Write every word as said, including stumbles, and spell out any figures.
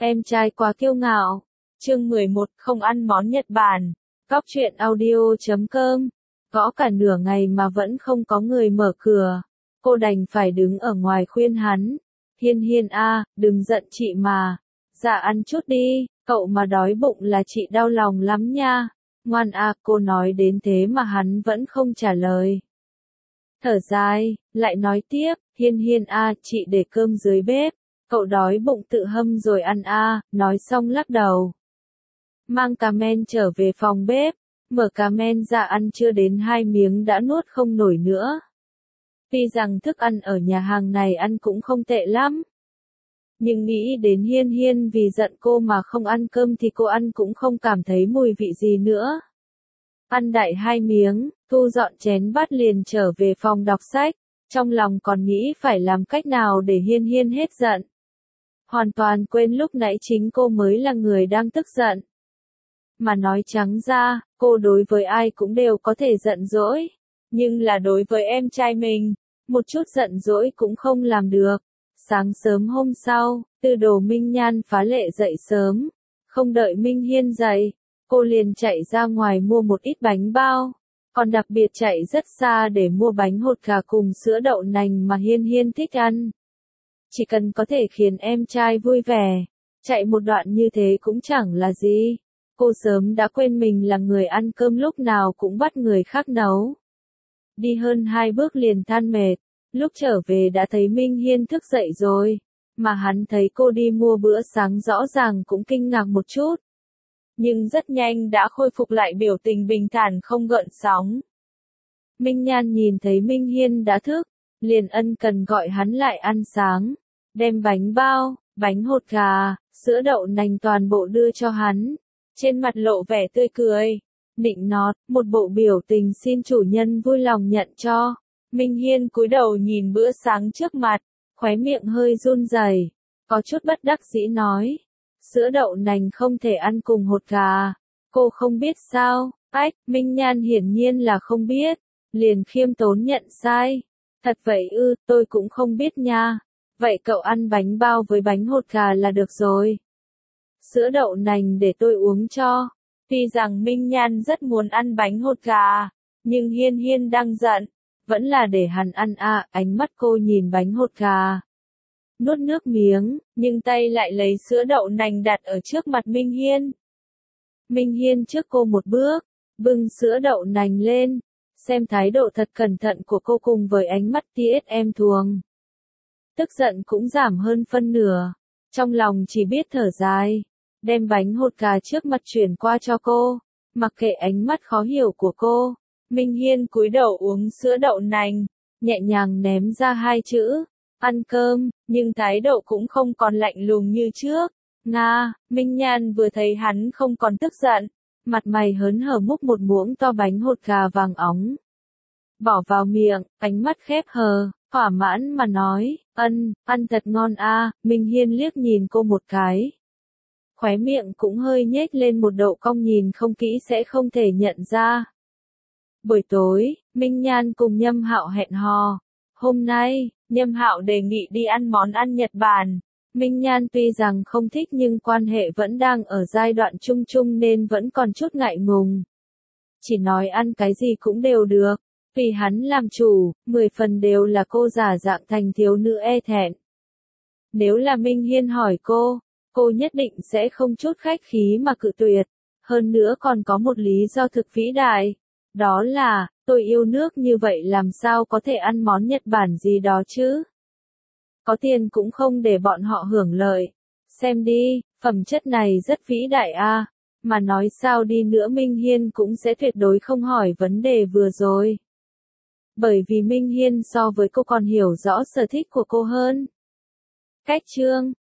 Em trai quá kiêu ngạo. Chương mười một, không ăn món Nhật Bản. Góc truyện audio chấm com. Gõ cả nửa ngày mà vẫn không có người mở cửa. Cô đành phải đứng ở ngoài khuyên hắn. Hiên Hiên a, đừng giận chị mà. Dạ ăn chút đi, cậu mà đói bụng là chị đau lòng lắm nha. Ngoan a, cô nói đến thế mà hắn vẫn không trả lời. Thở dài, lại nói tiếp, Hiên Hiên a, chị để cơm dưới bếp. Cậu đói bụng tự hâm rồi ăn a, nói xong lắc đầu. Mang cá men trở về phòng bếp, mở cá men ra ăn chưa đến hai miếng đã nuốt không nổi nữa. Tuy rằng thức ăn ở nhà hàng này ăn cũng không tệ lắm. Nhưng nghĩ đến Hiên Hiên vì giận cô mà không ăn cơm thì cô ăn cũng không cảm thấy mùi vị gì nữa. Ăn đại hai miếng, thu dọn chén bát liền trở về phòng đọc sách, trong lòng còn nghĩ phải làm cách nào để Hiên Hiên hết giận. Hoàn toàn quên lúc nãy chính cô mới là người đang tức giận. Mà nói trắng ra, cô đối với ai cũng đều có thể giận dỗi. Nhưng là đối với em trai mình, một chút giận dỗi cũng không làm được. Sáng sớm hôm sau, Tư Đồ Minh Nhan phá lệ dậy sớm. Không đợi Minh Hiên dậy, cô liền chạy ra ngoài mua một ít bánh bao. Còn đặc biệt chạy rất xa để mua bánh hột gà cùng sữa đậu nành mà Hiên Hiên thích ăn. Chỉ cần có thể khiến em trai vui vẻ, chạy một đoạn như thế cũng chẳng là gì. Cô sớm đã quên mình là người ăn cơm lúc nào cũng bắt người khác nấu. Đi hơn hai bước liền than mệt, lúc trở về đã thấy Minh Hiên thức dậy rồi, mà hắn thấy cô đi mua bữa sáng rõ ràng cũng kinh ngạc một chút. Nhưng rất nhanh đã khôi phục lại biểu tình bình thản không gợn sóng. Minh Nhan nhìn thấy Minh Hiên đã thức, liền ân cần gọi hắn lại ăn sáng, đem bánh bao, bánh hột gà, sữa đậu nành toàn bộ đưa cho hắn. Trên mặt lộ vẻ tươi cười, nịnh nót, một bộ biểu tình xin chủ nhân vui lòng nhận cho. Minh Hiên cúi đầu nhìn bữa sáng trước mặt, khóe miệng hơi run rẩy, có chút bất đắc dĩ nói. Sữa đậu nành không thể ăn cùng hột gà. Cô không biết sao? Ách, Minh Nhan hiển nhiên là không biết, liền khiêm tốn nhận sai. Thật vậy ư, tôi cũng không biết nha. Vậy cậu ăn bánh bao với bánh hột gà là được rồi. Sữa đậu nành để tôi uống cho. Tuy rằng Minh Nhan rất muốn ăn bánh hột gà, nhưng Hiên Hiên đang giận, vẫn là để hắn ăn a. À, ánh mắt cô nhìn bánh hột gà, nuốt nước miếng, nhưng tay lại lấy sữa đậu nành đặt ở trước mặt Minh Hiên. Minh Hiên trước cô một bước, bưng sữa đậu nành lên, xem thái độ thật cẩn thận của cô cùng với ánh mắt tia em thuồng. Tức giận cũng giảm hơn phân nửa, trong lòng chỉ biết thở dài, đem bánh hột gà trước mặt chuyển qua cho cô, mặc kệ ánh mắt khó hiểu của cô. Minh Hiên cúi đầu uống sữa đậu nành, nhẹ nhàng ném ra hai chữ, ăn cơm, nhưng thái độ cũng không còn lạnh lùng như trước. Nga, Minh Nhan vừa thấy hắn không còn tức giận, mặt mày hớn hở múc một muỗng to bánh hột gà vàng óng. Bỏ vào miệng, ánh mắt khép hờ, thỏa mãn mà nói, ân, ăn thật ngon a. Minh Hiên liếc nhìn cô một cái. Khóe miệng cũng hơi nhếch lên một độ cong, nhìn không kỹ sẽ không thể nhận ra. Buổi tối, Minh Nhan cùng Nhâm Hạo hẹn hò. Hôm nay, Nhâm Hạo đề nghị đi ăn món ăn Nhật Bản. Minh Nhan tuy rằng không thích nhưng quan hệ vẫn đang ở giai đoạn chung chung nên vẫn còn chút ngại ngùng. Chỉ nói ăn cái gì cũng đều được. Vì hắn làm chủ, mười phần đều là cô giả dạng thành thiếu nữ e thẹn. Nếu là Minh Hiên hỏi cô, cô nhất định sẽ không chút khách khí mà cự tuyệt. Hơn nữa còn có một lý do thực vĩ đại. Đó là, tôi yêu nước như vậy làm sao có thể ăn món Nhật Bản gì đó chứ? Có tiền cũng không để bọn họ hưởng lợi. Xem đi, phẩm chất này rất vĩ đại a. À. Mà nói sao đi nữa Minh Hiên cũng sẽ tuyệt đối không hỏi vấn đề vừa rồi. Bởi vì Minh Hiên so với cô còn hiểu rõ sở thích của cô hơn. Cách chương